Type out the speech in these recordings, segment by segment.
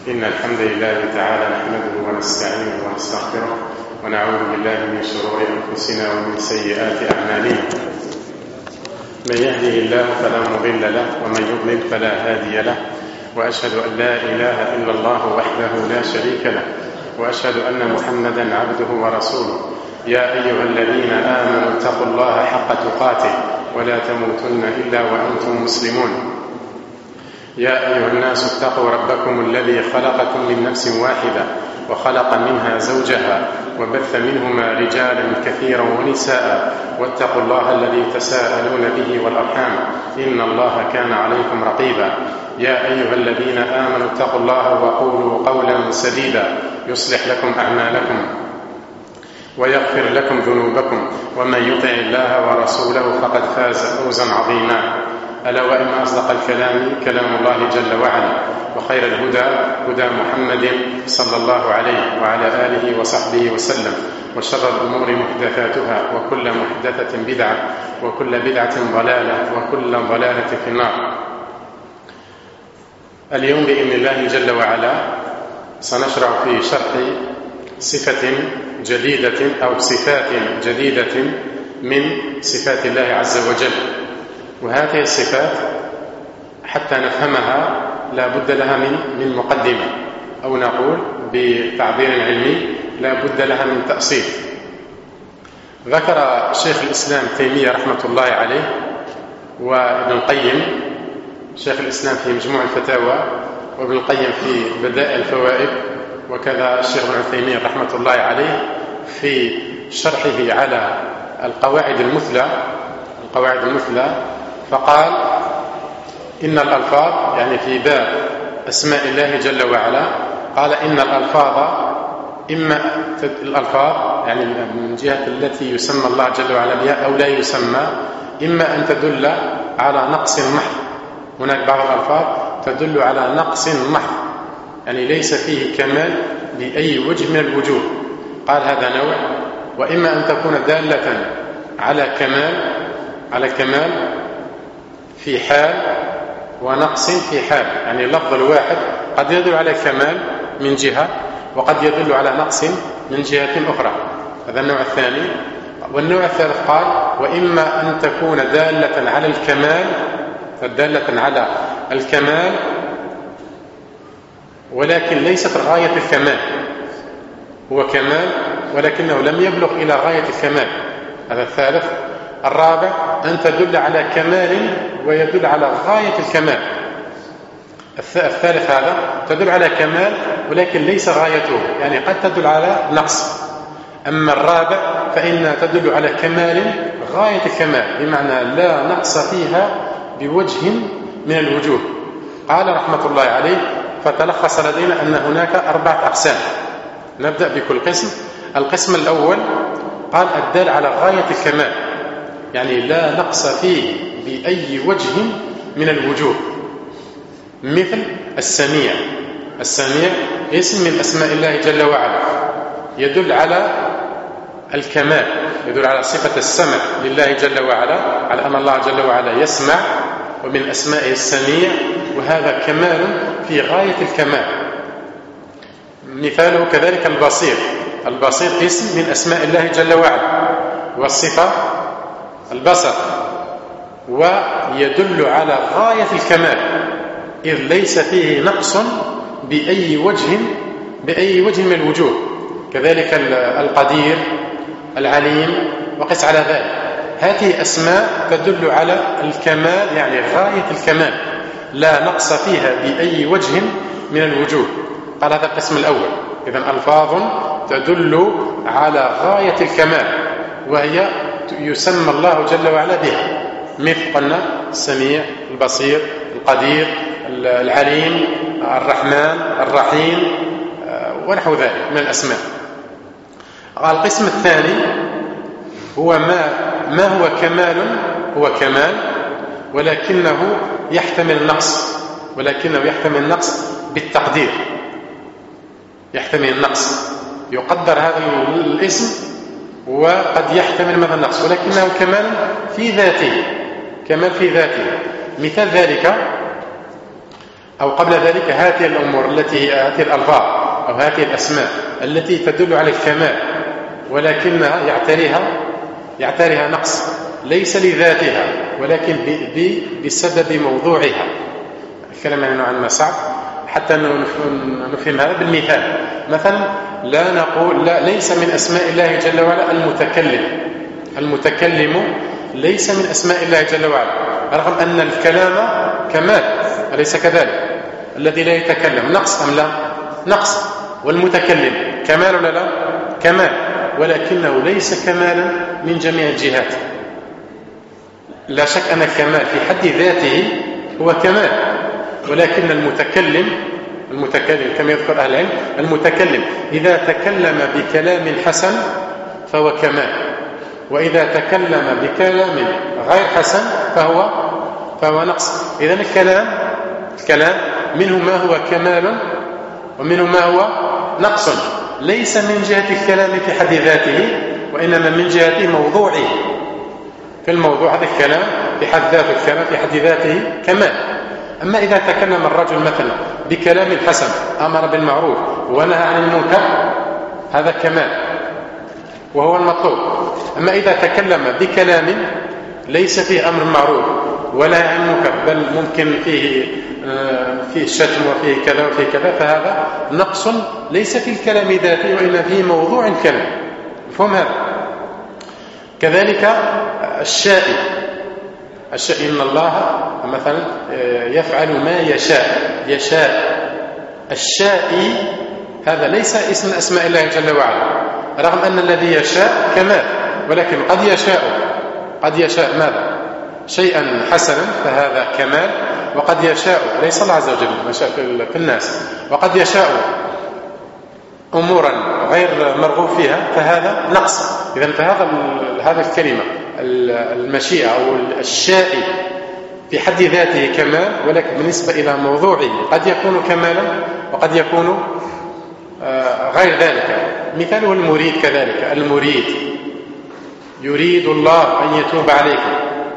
إن الحمد لله تعالى نحمده ونستعينه ونستغفره ونعوذ بالله من شرور أنفسنا ومن سيئات أعمالنا. من يهده الله فلا مضل له ومن يضلل فلا هادي له، وأشهد أن لا إله إلا الله وحده لا شريك له، وأشهد أن محمدا عبده ورسوله. يا أيها الذين آمنوا اتقوا الله حق تقاته ولا تموتن إلا وأنتم مسلمون. يا أيها الناس اتقوا ربكم الذي خلقكم من نفس واحدة وخلق منها زوجها وبث منهما رجالا كثيرا ونساء، واتقوا الله الذي تساءلون به والأرحام إن الله كان عليكم رقيبا. يا أيها الذين آمنوا اتقوا الله وقولوا قولا سديدا يصلح لكم أعمالكم ويغفر لكم ذنوبكم، ومن يطع الله ورسوله فقد فاز فوزا عظيما. ألا وإن أصدق الكلام كلام الله جل وعلا، وخير الهدى هدى محمد صلى الله عليه وعلى آله وصحبه وسلم، وشر الأمور محدثاتها وكل محدثة بدعة وكل بدعة ضلالة وكل ضلالة في النار. اليوم بإذن الله جل وعلا سنشرع في شرح صفة جديدة أو صفات جديدة من صفات الله عز وجل. وهذه الصفات حتى نفهمها لا بد لها من مقدمة، أو نقول بتعبير علمي لا بد لها من تأصيل. ذكر شيخ الإسلام تيمية رحمة الله عليه وابن القيم، شيخ الإسلام في مجموع الفتاوى وابن القيم في بدائع الفوائد، وكذا الشيخ ابن عثيمين رحمة الله عليه في شرحه على القواعد المثلى، فقال إن الألفاظ، يعني في باب أسماء الله جل وعلا، قال إن الألفاظ إما الألفاظ يعني من جهة التي يسمى الله جل وعلا بها أو لا يسمى، إما أن تدل على نقص محض. هناك بعض الألفاظ تدل على نقص محض، يعني ليس فيه كمال بأي وجه من الوجوه، قال هذا نوع. وإما أن تكون دالة على كمال في حال ونقص في حال، يعني اللفظ الواحد قد يدل على كمال من جهة وقد يدل على نقص من جهة أخرى، هذا النوع الثاني. والنوع الثالث قال وإما أن تكون دالة على الكمال ولكن ليست غاية الكمال، هو كمال ولكنه لم يبلغ إلى غاية الكمال، هذا الثالث. الرابع أن تدل على كمال ويدل على غاية الكمال. الثالث هذا تدل على كمال ولكن ليس غايته، يعني قد تدل على نقص. أما الرابع فإنها تدل على كمال غاية الكمال، بمعنى لا نقص فيها بوجه من الوجوه. قال رحمة الله عليه فتلخص لدينا أن هناك 4 أقسام. نبدأ بكل قسم. القسم الأول قال الدال على غاية الكمال، يعني لا نقص فيه بأي وجه من الوجوه، مثل السميع. السميع اسم من أسماء الله جل وعلا، يدل على الكمال، يدل على صفة السمع لله جل وعلا، على أن الله جل وعلا يسمع، ومن أسمائه السميع، وهذا كمال في غاية الكمال. مثاله كذلك البصير. البصير اسم من أسماء الله جل وعلا، والصفة البصر، ويدل على غاية الكمال، إذ ليس فيه نقص بأي وجه من الوجوه. كذلك القدير، العليم، وقس على ذلك. هذه أسماء تدل على الكمال، يعني غاية الكمال، لا نقص فيها بأي وجه من الوجوه. قال هذا القسم الأول. إذن ألفاظ تدل على غاية الكمال، وهي يسمى الله جل وعلا بها، مثل قلنا السميع، البصير، القدير، العليم، الرحمن، الرحيم، ونحو ذلك من الأسماء. القسم الثاني هو ما هو كمال، هو كمال ولكنه يحتمل النقص بالتقدير، يحتمل النقص، يقدر هذا الاسم وقد يحتمل مثلا النقص، ولكنه كمال في ذاته. مثال ذلك أو قبل ذلك هذه الأمور التي هذه الألفاظ أو هذه الأسماء التي تدل على الكمال ولكنها يعتريها نقص ليس لذاتها ولكن بسبب موضوعها. الكلام يعني نوعا ما صعب حتى نفهم هذا بالمثال. مثلا لا نقول ليس من أسماء الله جل وعلا المتكلم ليس من أسماء الله جل وعلا، رغم أن الكلام كمال، أليس كذلك؟ الذي لا يتكلم نقص أم لا؟ نقص. والمتكلم كمال ولا لا؟ كمال، ولكنه ليس كمالا من جميع الجهات. لا شك أن الكمال في حد ذاته هو كمال، ولكن المتكلم كما يذكر أهل العلم، المتكلم إذا تكلم بكلام حسن فهو كمال، وإذا تكلم بكلام غير حسن فهو نقص. إذن الكلام منه ما هو كمال ومنه ما هو نقص، ليس من جهة الكلام في حد ذاته، وإنما من جهة موضوعه. في الموضوع هذا الكلام في حد ذاته، الكلام في حد ذاته كمال. أما إذا تكلم الرجل مثلا بكلام حسن، أمر بالمعروف ونهى عن المنكر، هذا كمال وهو المطلوب. أما إذا تكلم بكلام ليس فيه أمر معروف ولا عن المنكر، بل ممكن فيه شتم وفيه كذا وفيه كذا، فهذا نقص ليس في الكلام ذاته وإنما في موضوع الكلام. مفهوم هذا؟ كذلك الشائي، إن الله مثلا يفعل ما يشاء. الشائي هذا ليس اسم أسماء الله جل وعلا، رغم أن الذي يشاء كمال، ولكن قد يشاء ماذا؟ شيئا حسنا، فهذا كمال. وقد يشاء ليس الله عز وجل ما شاء في الناس، وقد يشاء أمورا غير مرغوب فيها، فهذا نقص. إذن فهذا الكلمة المشيئة أو الشائي في حد ذاته كمال، ولكن بالنسبة إلى موضوعه قد يكون كمالا وقد يكون غير ذلك. مثاله المريد كذلك. المريد يريد الله أن يتوب عليكم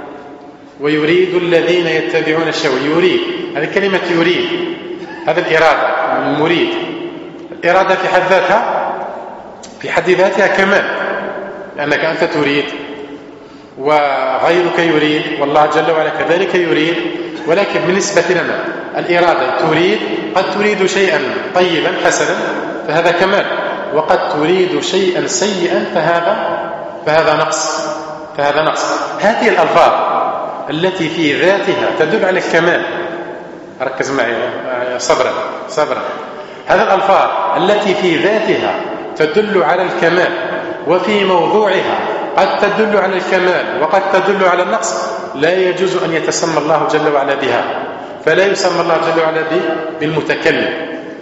ويريد الذين يتبعون الشهوات. يريد، هذه كلمة يريد، هذا الإرادة. المريد الإرادة في حد ذاتها كمال، لأنك أنت تريد وغيرك يريد والله جل وعلا كذلك يريد. ولكن بالنسبة لنا الإرادة تريد، قد تريد شيئا طيبا حسنا فهذا كمال، وقد تريد شيئا سيئا فهذا نقص. هذه الألفاظ التي في ذاتها تدل على الكمال، ركز معي صبرا. هذه الألفاظ التي في ذاتها تدل على الكمال وفي موضوعها قد تدل على الكمال وقد تدل على النقص، لا يجوز أن يتسمى الله جل وعلا بها. فلا يسمى الله جل وعلا بالمتكلم،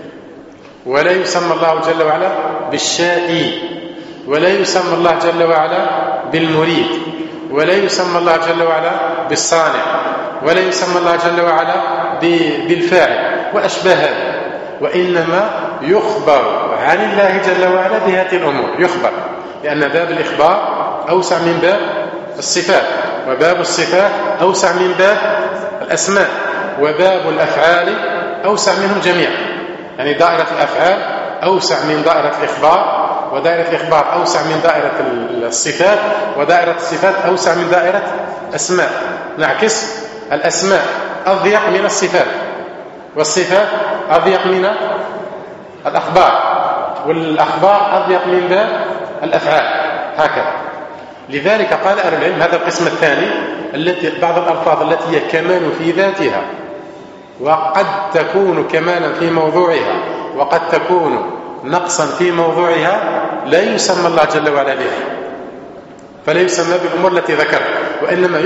ولا يسمى الله جل وعلا بالشائي، ولا يسمى الله جل وعلا بالمريد، ولا يسمى الله جل وعلا بالصانع، ولا يسمى الله جل وعلا بالفاعل وأشباه هذا. وإنما يخبر عن الله جل وعلا بهذه الأمور، يخبر، لأن باب الإخبار أوسع من باب الصفات، وباب الصفات أوسع من باب الأسماء، وباب الأفعال أوسع منهم جميعا. يعني دائرة الأفعال أوسع من دائرة الإخبار، ودائرة الإخبار أوسع من دائرة الصفات، ودائرة الصفات أوسع من دائرة الأسماء. نعكس، الأسماء أضيق من الصفات، والصفات أضيق من الأخبار، والأخبار أضيق من باب الأفعال، هكذا. لذلك قال أهل العلم هذا القسم الثاني، بعض الألفاظ التي هي كمال في ذاتها وقد تكون كمالا في موضوعها وقد تكون نقصا في موضوعها، لا يسمى الله جل وعلا بها، فلا يسمى بالأمور التي ذكر، وإنما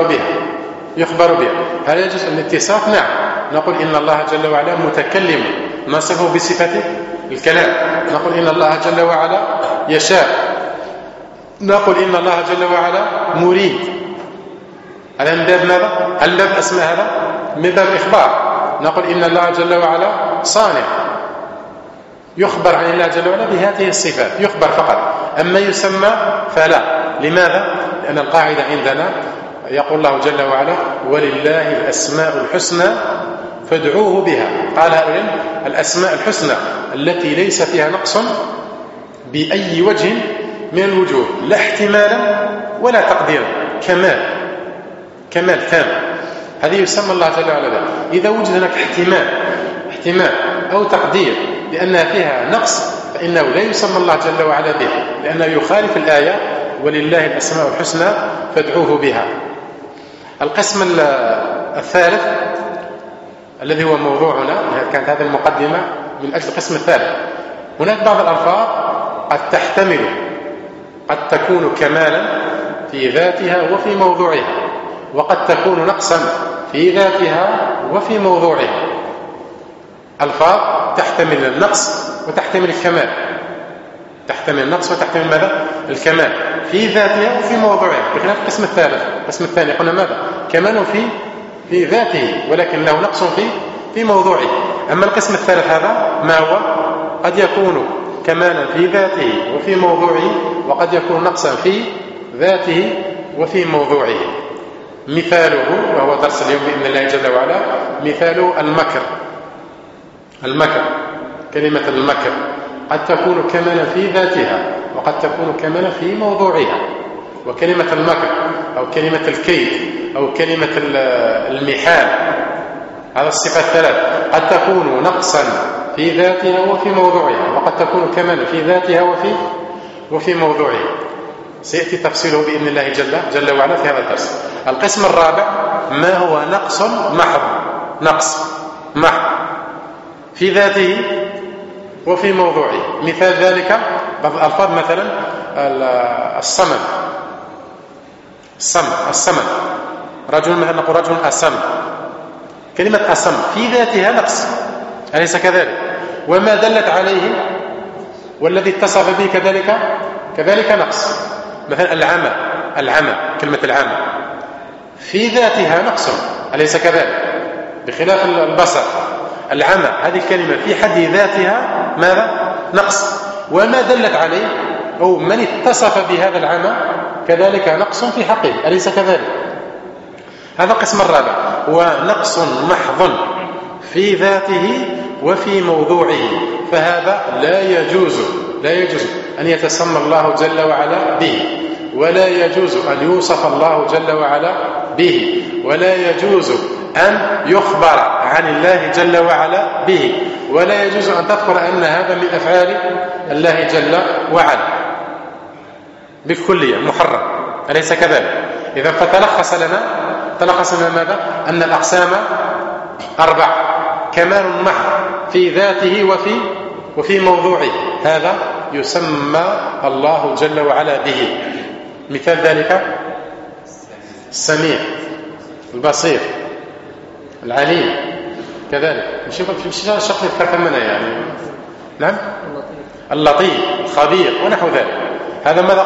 يخبر بها. هل يجوز الاتصاف؟ نعم، نقول إن الله جل وعلا متكلم، نصفه بصفة الكلام. نقول إن الله جل وعلا يشاء، نقول إن الله جل وعلا مريد. هذا من باب ماذا؟ هل باب أسماء؟ هذا من باب إخبار. نقول إن الله جل وعلا صانع، يخبر عن الله جل وعلا بهذه الصفات، يخبر فقط. أما يسمى فلا. لماذا؟ لأن القاعدة عندنا يقول الله جل وعلا: ولله الأسماء الحسنى فادعوه بها. قال الأسماء الحسنى التي ليس فيها نقص بأي وجه من الوجوه، لا احتمالا ولا تقديرا، كمال تام، هذه يسمى الله جل وعلا بها. إذا وجد هناك احتمال أو تقدير بأنها فيها نقص فإنه لا يسمى الله جل وعلا به، لأنه يخالف الآية ولله الأسماء الحسنى فادعوه بها. القسم الثالث الذي هو موضوعنا، كانت هذه المقدمة من أجل القسم الثالث. هناك بعض الألفاظ قد تكون كمالا في ذاتها وفي موضوعها، وقد تكون نقصا في ذاتها وفي موضوعها. ألفاظ تحتمل النقص وتحتمل الكمال، تحتمل النقص وتحتمل ماذا؟ الكمال في ذاتها وفي موضوعها، بخلاف القسم الثالث. القسم الثاني قلنا ماذا؟ كمال في ذاته ولكن له نقص في موضوعه. أما القسم الثالث هذا ما هو؟ قد يكون كمالا في ذاته وفي موضوعه، وقد يكون نقصا في ذاته وفي موضوعه. مثاله، وهو درس اليوم بإذن الله جل وعلا، مثال المكر. كلمة المكر قد تكون كمالا في ذاتها وقد تكون كمالا في موضوعها. وكلمة المكر أو كلمة الكيد أو كلمة المحال، هذا الصفات الثلاث قد تكون نقصا في ذاتها وفي موضوعها، وقد تكون كمالا في ذاتها وفي موضوعها. سيأتي تفصيله بإذن الله جل وعلا في هذا الدرس. القسم الرابع ما هو نقص محض في ذاته وفي موضوعه. مثال ذلك بعض الألفاظ، مثلا الصمد، رجل مثلا نقول رجل أصم. كلمة أصم في ذاتها نقص، أليس كذلك؟ وما دلت عليه والذي اتصف به كذلك نقص. مثلا العمى، كلمة العمى في ذاتها نقص، أليس كذلك؟ بخلاف البصر. العمى هذه الكلمة في حد ذاتها ماذا؟ نقص، وما دلت عليه أو من اتصف بهذا العمى كذلك نقص في حقه، أليس كذلك؟ هذا القسم الرابع، ونقص محض في ذاته وفي موضوعه، فهذا لا يجوز أن يتسمى الله جل وعلا به، ولا يجوز أن يوصف الله جل وعلا به، ولا يجوز أن يخبر عن الله جل وعلا به، ولا يجوز أن تذكر أن هذا من أفعال الله جل وعلا بالكلية، محرم، أليس كذلك؟ إذا فتلخص لنا ماذا؟ أن الأقسام 4: كمال محض في ذاته وفي موضوعه، هذا يسمى الله جل وعلا به. مثال ذلك السميع، البصير، العليم، كذلك مش الشق يذكر منها يعني. نعم، اللطيف، الخبير، ونحو ذلك. هذا ماذا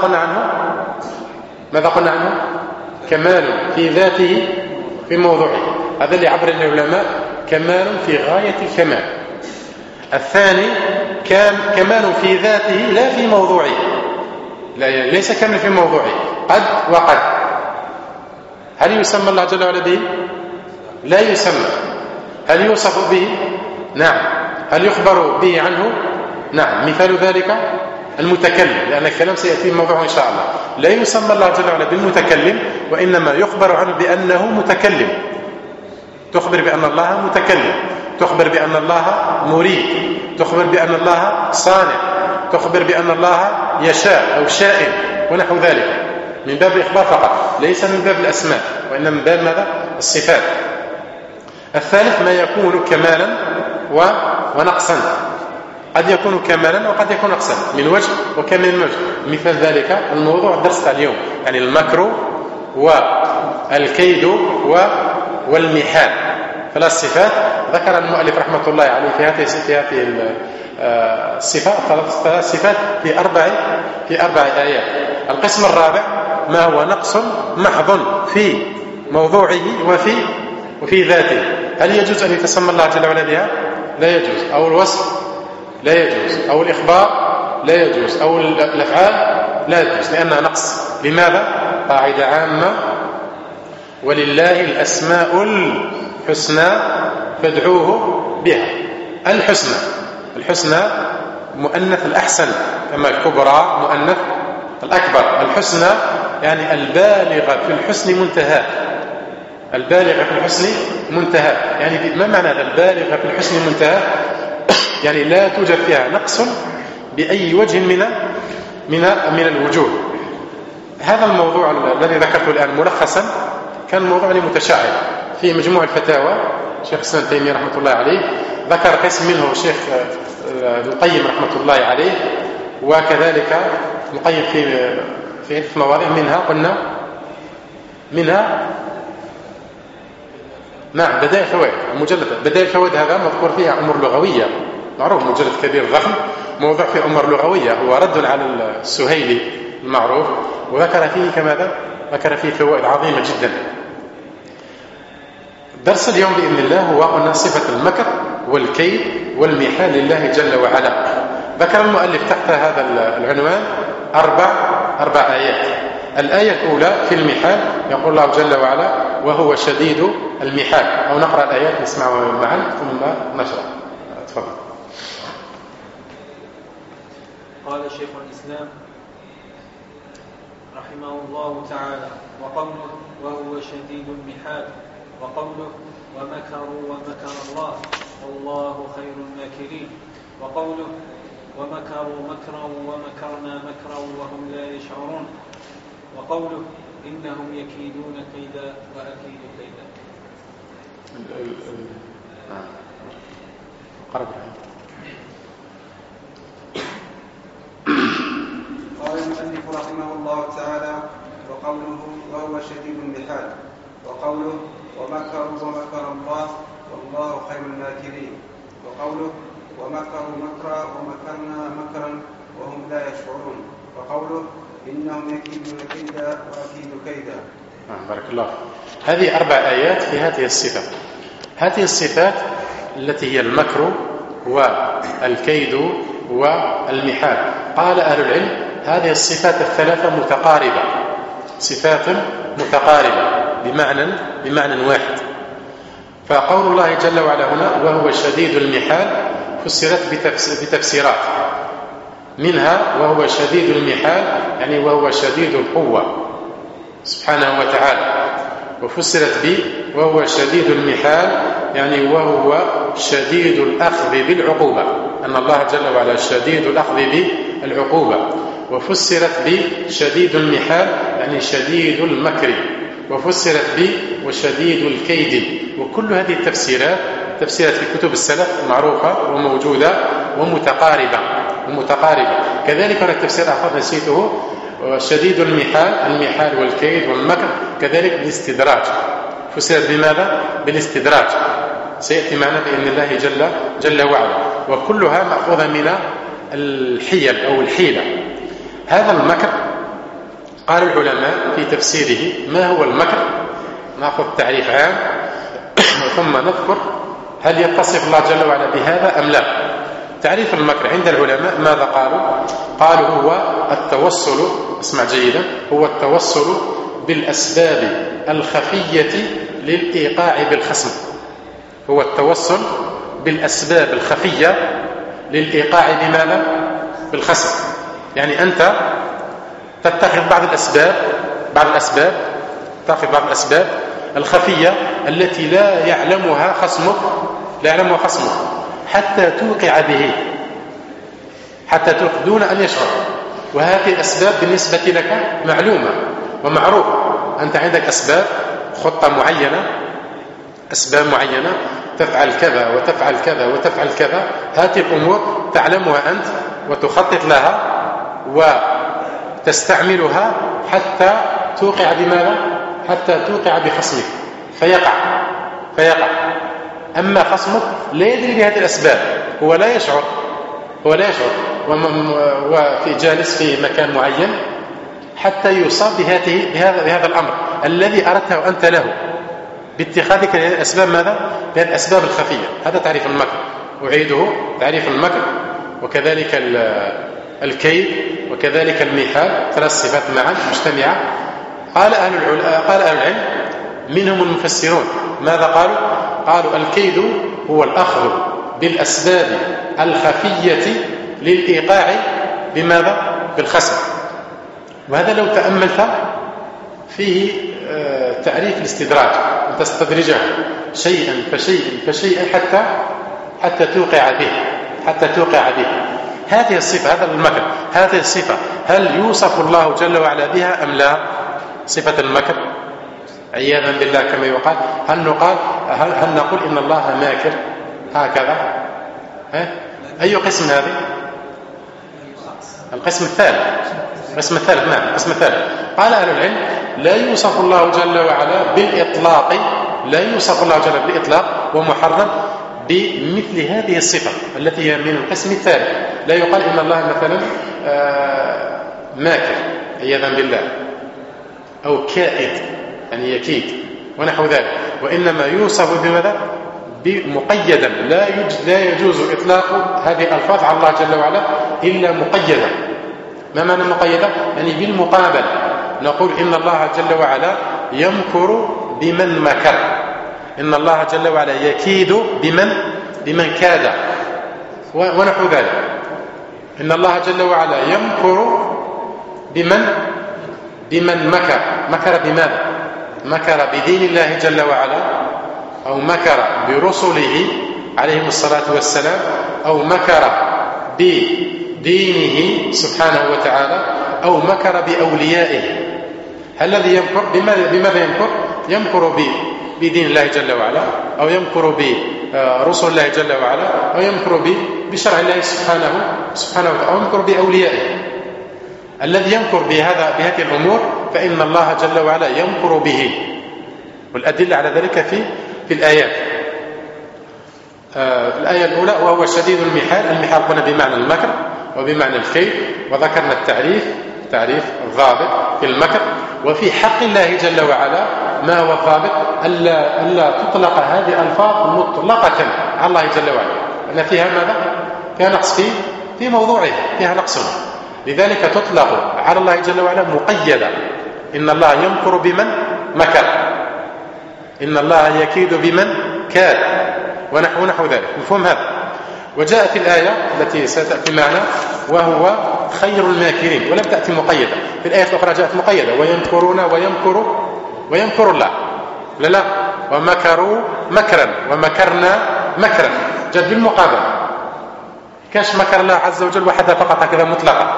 قلنا عنه؟ كمال في ذاته في موضوعه. هذا اللي عبر العلماء كمال في غاية الكمال. الثاني كمال في ذاته لا في موضوعه، ليس كامل في موضوعه، قد وقد. هل يسمى الله جل وعلا به؟ لا يسمى. هل يوصف به؟ نعم. هل يخبر به عنه؟ نعم. مثال ذلك المتكلم، لأن الكلام سيأتي موضوعه إن شاء الله. لا يسمى الله جل وعلا بالمتكلم، وإنما يخبر عنه بأنه متكلم. تخبر بأن الله متكلم، تخبر بأن الله مريد، تخبر بأن الله صانع، تخبر بأن الله يشاء أو شائن ونحو ذلك، من باب الإخبار فقط، ليس من باب الأسماء، وإنما من باب ماذا؟ الصفات. الثالث ما يكون كمالا ونقصا، قد يكون كمالا وقد يكون نقصا من وجه وكمن وجه. مثال ذلك الموضوع الدرس الميوم، يعني المكر والكيد والمحال. ثلاث صفات ذكر المؤلف رحمة الله عليه في هذه الصفات، ثلاث صفات في أربع آيات. القسم الرابع ما هو نقص محض في موضوعه وفي ذاته. هل يجوز أن يتسمى الله جل وعلا بها؟ لا يجوز. أو الوصف لا يجوز، أو الإخبار لا يجوز، أو الأفعال لا يجوز، لأنها نقص. لماذا؟ قاعدة عامة: ولله الأسماء الحسنى فادعوه بها. الحسنى مؤنث الأحسن، كما الكبرى مؤنث الأكبر. الحسنى يعني البالغة في الحسن منتهى، البالغة في الحسن منتهى. يعني ما معنى البالغة في الحسن منتهى؟ يعني لا توجد فيها نقص بأي وجه من الوجوه. هذا الموضوع الذي ذكرته الآن ملخصا كان موضوع متشعب في مجموع الفتاوى. شيخ الإسلام ابن تيمية رحمة الله عليه ذكر قسم منه شيخ ابن القيم رحمة الله عليه، وكذلك ابن القيم في عدة مواضيع، قلنا منها نعم بدائع الفوائد. مجلد بدائع الفوائد هذا مذكور فيها أمور لغوية، معروف مجلد كبير ضخم موضوع فيه أمور لغوية، هو رد على السهيلي المعروف، وذكر فيه كماذا؟ ذكر فيه فوائد عظيمة جدا. درس اليوم بإذن الله هو قلنا صفة المكر والكيد والمحال لله جل وعلا. ذكر المؤلف تحت هذا العنوان أربع آيات. الآية الأولى في المحال يقول الله جل وعلا وهو شديد المحال. أو نقرأ الآيات نسمعها معا ثم نشرح. تفضل. قال شيخ الإسلام رحمه الله تعالى: وقوله وهو شديد المحال، وقوله ومكروا ومكر الله والله خير الماكرين، وقوله ومكروا مكرا ومكرنا مكرا وهم لا يشعرون، وقوله إنهم يكيدون كيدا وأكيد كيدا. قال المؤلف رحمه الله تعالى: وقوله وهو شديد المحال، وقوله ومكروا ومكر الله والله خير الماكرين، وقوله ومكروا مكرا ومكرنا مكرا وهم لا يشعرون، وقوله إنهم يكيدون كيدا وأكيد كيدا. بارك الله. هذه 4 آيات في هذه الصفات. هذه الصفات التي هي المكر والكيد والمحال. قال أهل العلم هذه الصفات الثلاثة متقاربة، صفات متقاربة بمعنى واحد. فقول الله جل وعلا هنا وهو شديد المحال فسرت بتفسيرات، منها وهو شديد المحال يعني وهو شديد القوة سبحانه وتعالى، وفسرت وهو شديد المحال يعني وهو شديد الأخذ بالعقوبة، أن الله جل وعلا شديد الأخذ بالعقوبة. وفسرت بشديد المحال يعني شديد المكر، وفسرت وشديد الكيد. وكل هذه التفسيرات تفسيرات في كتب السلف معروفة وموجودة ومتقاربة. كذلك هناك تفسير آخر نسيته، شديد المحال والكيد والمكر، كذلك بالاستدراج. فسرت بماذا؟ بالاستدراج، سيأتي معنا بإذن الله جل وعلا. وكلها مأخوذة من الحيل أو الحيلة. هذا المكر قال العلماء في تفسيره ما هو المكر. نأخذ تعريف عام ثم نذكر هل يتصف الله جل وعلا بهذا أم لا. تعريف المكر عند العلماء ماذا قالوا هو التوصل، اسمع جيدا، هو التوصل بالأسباب الخفية للإيقاع بالخصم. هو التوصل بالأسباب الخفية للإيقاع بماذا؟ بالخصم. يعني أنت تتخذ بعض الأسباب تأخذ بعض الأسباب الخفية التي لا يعلمها خصمك حتى توقع به، دون أن يشعر. وهذه الأسباب بالنسبة لك معلومة ومعروفة. أنت عندك أسباب، خطة معينة، أسباب معينة تفعل كذا وتفعل كذا وتفعل كذا. هذه الأمور تعلمها أنت وتخطط لها وتستعملها حتى توقع بماذا؟ حتى توقع بخصمك فيقع. أما خصمك لا يدري بهذه الأسباب، هو لا يشعر وفي جالس في مكان معين حتى يصاب بهذا الأمر الذي أردته أنت له باتخاذك الأسباب. ماذا؟ بهذه الأسباب الخفية. هذا تعريف المكر. أعيده: تعريف المكر وكذلك الكيد وكذلك المحال، 3 صفات معا مجتمعة. قال أهل العلم منهم المفسرون ماذا قالوا؟ الكيد هو الأخذ بالأسباب الخفية للإيقاع بماذا؟ بالخسر. وهذا لو تأملت فيه تعريف الاستدراج، أن تستدرجه شيئا فشيئا حتى توقع به هذه الصفة، هذا المكر، هذه الصفة هل يوصف الله جل وعلا بها أم لا؟ صفة المكر عياذا بالله كما يقال. هل نقول إن الله ماكر هكذا؟ أي قسم هذه؟ القسم الثالث. نعم، القسم الثالث. قال أهل العلم لا يوصف الله جل وعلا بالإطلاق ومحرم بمثل هذه الصفة التي هي من القسم الثالث. لا يقال إن الله مثلا ماكر عياذا بالله، أو كائد يعني يكيد ونحو ذلك، وإنما يوصف بماذا؟ بمقيدا. لا يجوز إطلاق هذه الألفاظ على الله جل وعلا إلا مقيدا. ما معنى مقيدا؟ يعني بالمقابل. نقول إن الله جل وعلا يمكر بمن مكر، إن الله جل وعلا يكيد بمن كاد ونحو ذلك. إن الله جل وعلا يمكر بمن مكر بماذا؟ مكر بدين الله جل وعلا، أو مكر برسله عليهم الصلاة والسلام، أو مكر بدينه سبحانه وتعالى، أو مكر بأوليائه. الذي يمكر بماذا يمكر؟ يمكر بدين الله جل وعلا، أو يمكر برسل الله جل وعلا، أو يمكر بشرع الله سبحانه وتعالى، أو يمكر بأوليائه. الذي يمكر بهذه الأمور فإن الله جل وعلا يمكر به، والأدلة على ذلك في الآيات. الآية الأولى وهو شديد المحال. المحال قلنا بمعنى المكر وبمعنى الكيد، وذكرنا تعريف الضابط في المكر. وفي حق الله جل وعلا ما هو الضابط؟ ألا تطلق هذه الألفاظ مطلقة على الله جل وعلا، لأن فيها ماذا؟ فيها نقص في موضوعها، فيها نقص. لذلك تطلق على الله جل وعلا مقيدة. إن الله يمكر بمن مكر، إن الله يكيد بمن كاد، ونحو ذلك. مفهوم هذا؟ وجاءت الآية التي ستأتي معنا وهو خير الماكرين، ولم تأتي مقيدة. في الآية الأخرى جاءت مقيدة ويمكرون ويمكر الله. لا ومكروا مكرا ومكرنا مكرا، جاءت بالمقابل. كاش مكر الله عز وجل وحدها فقط هكذا مطلقة.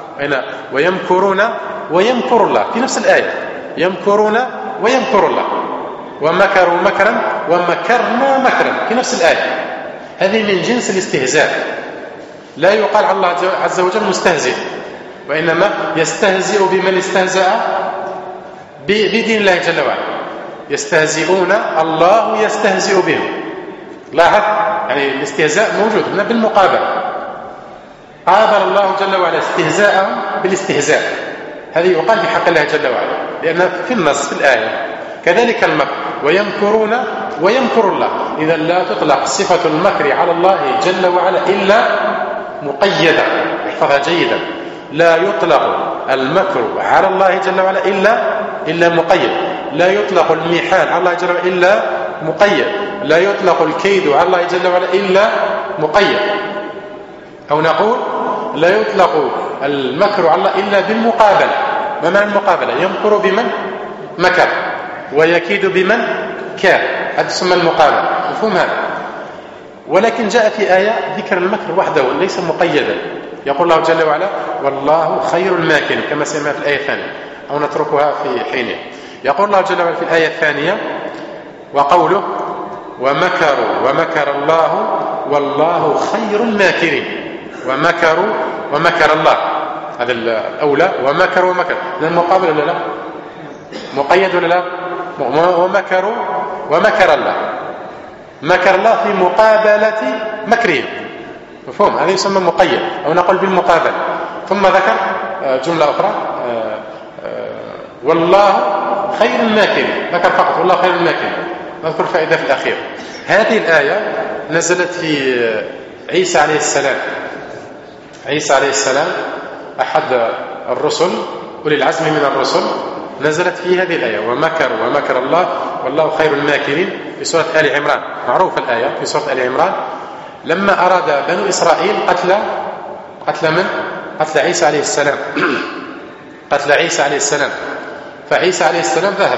ويمكرون ويمكر الله في نفس الآية، يمكرون ويمكر الله، ومكروا مكرا ومكرنا مكرا في نفس الآية. هذه من جنس الاستهزاء. لا يقال على الله عز وجل مستهزئ، وإنما يستهزئ بمن استهزأ بدين الله جل وعلا. يستهزئون، الله يستهزئ بهم. لاحظ يعني الاستهزاء موجود هنا بالمقابل. قابل الله جل وعلا استهزاءهم بالاستهزاء. هذه يقال في حق الله جل وعلا، لأن في النص في الآية. كذلك المكر، ويمكرون ويمكر الله. إذا لا تطلق صفة المكر على الله جل وعلا إلا مقيدة. احفظها جيدا. لا يطلق المكر على الله جل وعلا إلا مقيد. لا يطلق المحال على الله جل وعلا إلا مقيد. لا يطلق الكيد على الله جل وعلا إلا مقيد. أو نقول لا يطلق المكر على الله إلا بالمقابلة. ما معنى المقابلة؟ يمكر بمن مكر ويكيد بمن كاد، هذا يسمى المقابلة. مفهوم هذا؟ ولكن جاء في آية ذكر المكر وحده ليس مقيدا. يقول الله جل وعلا والله خير الماكرين كما سمعنا في الآية الثانية، أو نتركها في حينها. يقول الله جل وعلا في الآية الثانية وقوله ومكروا ومكر الله والله خير الماكرين. ومكروا ومكر الله، هذا الأولى. ومكروا ومكر، المقابل ولا لا؟ مقيد ولا لا؟ ومكروا ومكر الله، مكر الله في مقابلة مكرهم. مفهوم؟ هذا يسمى مقيد، أو نقول بالمقابل. ثم ذكر جملة أخرى والله خير الماكرين، ذكر فقط والله خير الماكرين. نذكر فائدة في الأخير. هذه الآية نزلت في عيسى عليه السلام. عيسى عليه السلام أحد الرسل أولي العزم من الرسل، نزلت في هذه الآية ومكروا ومكر الله والله خير الماكرين في سورة آل عمران. معروف الآية في سورة آل عمران لما أراد بنو إسرائيل قتل من؟ قتل عيسى عليه السلام قتل عيسى عليه السلام. فعيسى عليه السلام ذهب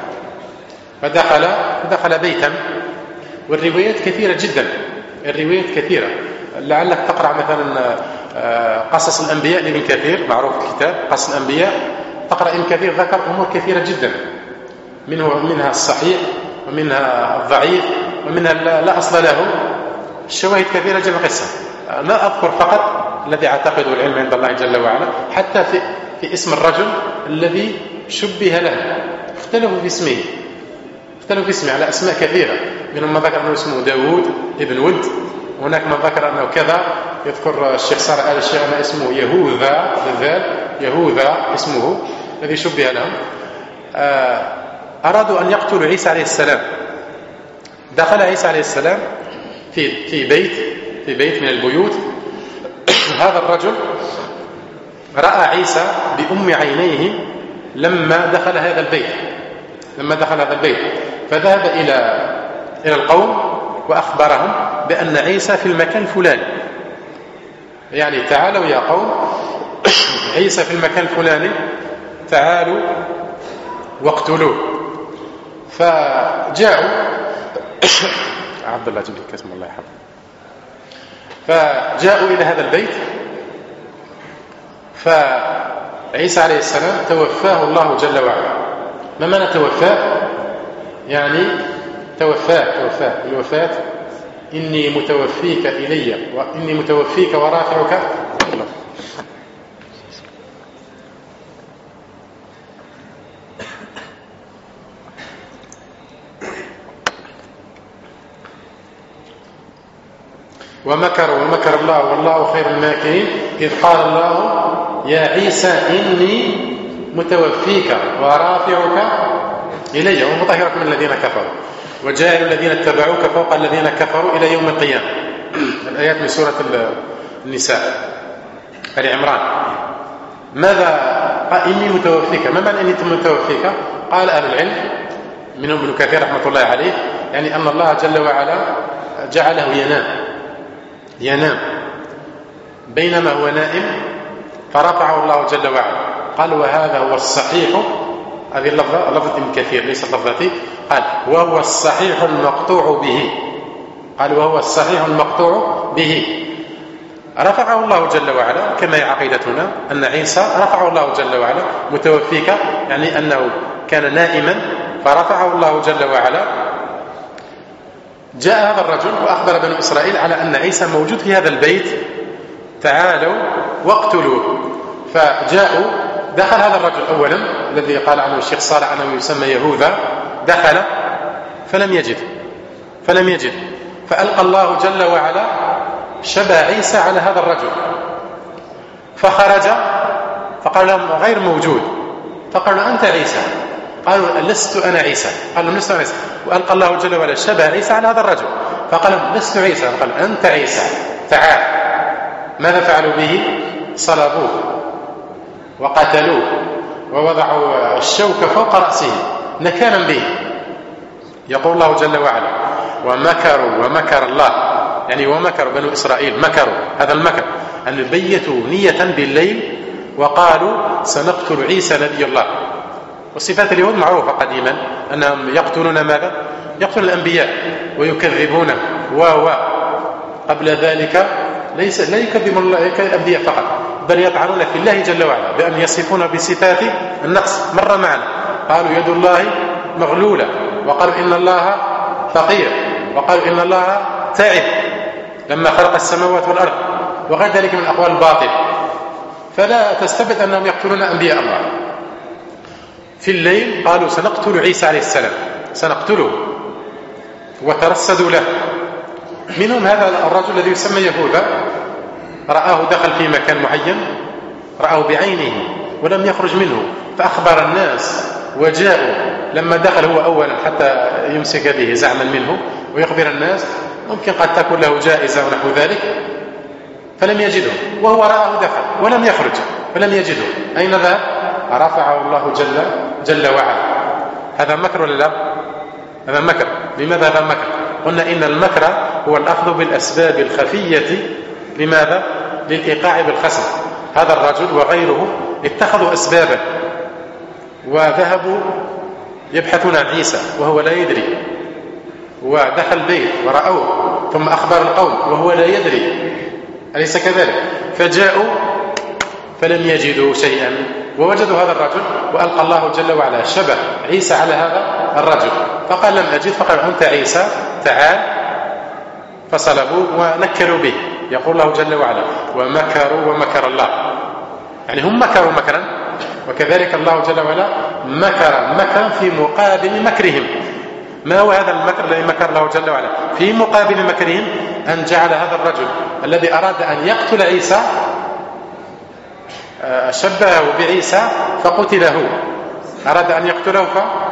فدخل بيتا، والروايات كثيرة جدا، الروايات كثيرة. لعلك تقرأ مثلا قصص الأنبياء لابن كثير، معروف الكتاب قصص الأنبياء، تقرأ ابن كثير ذكر أمور كثيرة جدا، منها الصحيح ومنها الضعيف ومنها لا أصل له، الشواهد كثيرة جدا القصة. لا أذكر فقط الذي أعتقده العلم عند الله جل وعلا، حتى في اسم الرجل الذي شبه له اختلفوا في اسمه على أسماء كثيرة، منهم ما ذكر أنه اسمه داود ابن ود، هناك من ذكر أنه كذا. يذكر الشيخ صالح آل الشيخ أنه اسمه يهوذا بالذال، يهوذا اسمه الذي شبه لهم. أرادوا أن يقتلوا عيسى عليه السلام. دخل عيسى عليه السلام في بيت من البيوت. هذا الرجل رأى عيسى بأم عينيه لما دخل هذا البيت، فذهب إلى القوم وأخبرهم بأن عيسى في المكان الفلاني، يعني تعالوا يا قوم، عيسى في المكان الفلاني، تعالوا واقتلوه. فجاءوا عبد الله جل كاسم الله يحفظه. فجاءوا إلى هذا البيت، فعيسى عليه السلام توفاه الله جل وعلا. ما معنى توفاه؟ يعني توفاه الوفاة، إني متوفيك إلي وإني متوفيك ورافعك. ومكروا ومكر الله والله خير الماكرين إذ قال الله يا عيسى إني متوفيك ورافعك إلي ومطهرك من الذين كفروا وجاعل الذين اتبعوك فوق الذين كفروا إلى يوم القيامة. الآيات من سورة النساء آل عمران. ماذا قال إني متوفيك؟ ما معنى إني متوفيك؟ قال أهل العلم منهم ابن كثير رحمة الله عليه، يعني أن الله جل وعلا جعله ينام بينما هو نائم فرفعه الله جل وعلا. قال وهذا هو الصحيح، هذه لفظة ابن كثير ليست لفظتي، قال وهو الصحيح المقطوع به، قال وهو الصحيح المقطوع به. رفعه الله جل وعلا كما هي عقيدتنا أن عيسى رفعه الله جل وعلا. متوفيك يعني أنه كان نائما فرفعه الله جل وعلا. جاء هذا الرجل وأخبر بنو إسرائيل على أن عيسى موجود في هذا البيت، تعالوا واقتلوه. فجاءوا، دخل هذا الرجل أولا الذي قال عنه الشيخ صالح أنه يسمى يهوذا، دخل فلم يجد فألقى الله جل وعلا شبه عيسى على هذا الرجل، فخرج فقال لهم غير موجود، فقالوا أنت عيسى، قالوا لست أنا عيسى، قال لهم لست أنا عيسى، وألقى الله جل وعلا شبه عيسى على هذا الرجل، فقال لهم لست عيسى، قال أنت عيسى تعال. ماذا فعلوا به؟ صلبوه وقتلوه ووضعوا الشوك فوق رأسه نكالا به. يقول الله جل وعلا ومكروا ومكر الله، يعني ومكر بنو إسرائيل، مكروا هذا المكر أن بيتوا نية بالليل وقالوا سنقتل عيسى نبي الله. وصفات اليهود معروفة قديما أنهم يقتلون ماذا؟ يقتلون الأنبياء ويكذبونه قبل ذلك ليس يكذبون الأنبياء فقط، بل يطعنون في الله جل وعلا بأن يصفون بصفات النقص. مر معنا قالوا يد الله مغلولة، وقالوا إن الله فقير، وقالوا إن الله تعب لما خلق السماوات والأرض، وغير ذلك من الأقوال الباطل. فلا تستبعد أنهم يقتلون أنبياء الله. في الليل قالوا سنقتل عيسى عليه السلام، سنقتله، وترصدوا له. منهم هذا الرجل الذي يسمى يهوذا، رآه دخل في مكان معين، رآه بعينه ولم يخرج منه، فأخبر الناس وجاءوا. لما دخل هو أولا حتى يمسك به زعما منه ويخبر الناس، ممكن قد تكون له جائزة ونحو ذلك، فلم يجده، وهو رآه دخل ولم يخرج فلم يجده. أين ذهب؟ رفعه الله جل جل وعلا. هذا مكر ولا لا؟ هذا مكر. لماذا هذا مكر؟ قلنا إن المكر هو الأخذ بالأسباب الخفية. لماذا؟ للإيقاع بالخصم. هذا الرجل وغيره اتخذوا أسبابا وذهبوا يبحثون عن عيسى وهو لا يدري، ودخل البيت ورأوه ثم أخبر القوم وهو لا يدري، أليس كذلك؟ فجاءوا فلم يجدوا شيئا ووجدوا هذا الرجل، وألقى الله جل وعلا شبه عيسى على هذا الرجل، فقال لم أجد، فقال أنت عيسى تعال، فصلبوه ونكروا به. يقول الله جل وعلا ومكروا ومكر الله، يعني هم مكروا مكرا، وكذلك الله جل وعلا مكر مكرا في مقابل مكرهم. ما هو هذا المكر الذي مكر الله جل وعلا؟ في مقابل مكرهم أن جعل هذا الرجل الذي أراد أن يقتل عيسى شبهه بعيسى فقتله، أراد أن يقتله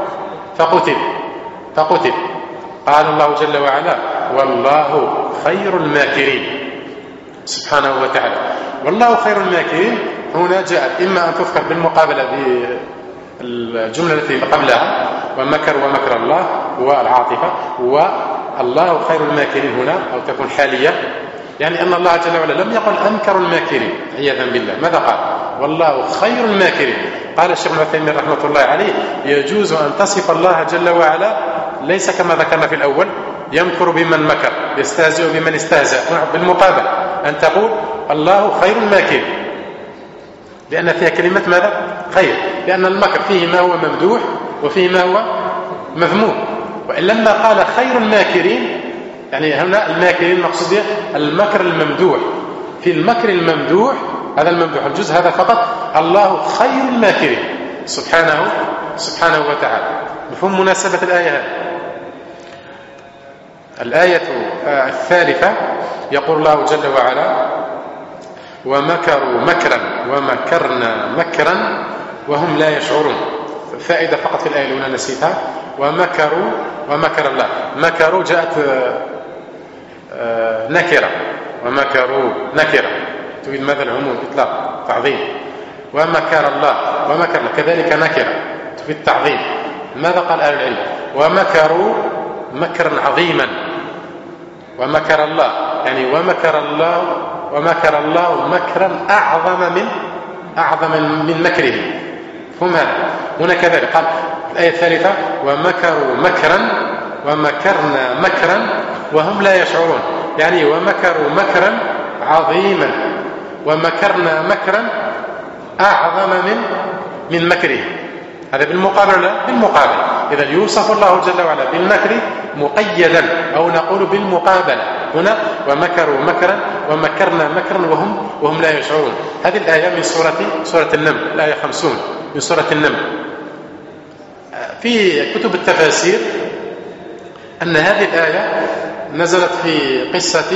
فقتل. قال الله جل وعلا والله خير الماكرين سبحانه وتعالى. والله خير الماكرين هنا جاءت إما أن تذكر بالمقابلة بالجملة التي قبلها ومكر ومكر الله والعاطفة، والله خير الماكرين هنا أو تكون حالية، يعني أن الله جل وعلا لم يقل أمكر الماكرين عياذا بالله. ماذا قال؟ والله خير الماكرين. قال الشيخ ابن عثيمين رحمة الله عليه يجوز أن تصف الله جل وعلا ليس كما ذكرنا في الأول يمكر بمن مكر يستهزئ بمن استهزأ، بالمقابل أن تقول الله خير الماكرين، لأن فيها كلمة ماذا؟ خير، لأن المكر فيه ما هو ممدوح وفيه ما هو مذموم. وإن لما قال خير الماكرين يعني هنا الماكرين مقصود المكر الممدوح. في المكر الممدوح هذا الممدوح الجزء هذا فقط الله خير الماكرين سبحانه وتعالى. مفهوم مناسبة الآية هذه؟ الآية الثالثة يقول الله جل وعلا ومكروا مكرا ومكرنا مكرا وهم لا يشعرون. فائدة فقط في الآية الأولى نسيتها، ومكروا ومكر الله. مكروا جاءت نكرة، ومكروا نكرة تريد ماذا؟ العموم، إطلاق، تعظيم. ومكر الله ومكر الله كذلك نكرة تفيد التعظيم. ماذا قال أهل العلم؟ ومكروا مكرا عظيما، ومكر الله يعني ومكر الله مكرا أعظم من مكره. فهم هذا هنا كذلك قال الآية الثالثة ومكروا مكرا ومكرنا مكرا وهم لا يشعرون، يعني ومكروا مكرا عظيما ومكرنا مكرا أعظم من مكره. هذا بالمقابل لا بالمقابل. إذا يوصف الله جل وعلا بالمكر مقيدا أو نقول بالمقابلة هنا ومكروا مكرا ومكرنا مكرا وهم لا يشعرون. هذه الآية من سورة النمل، الآية 50 من سورة النمل. في كتب التفاسير أن هذه الآية نزلت في قصة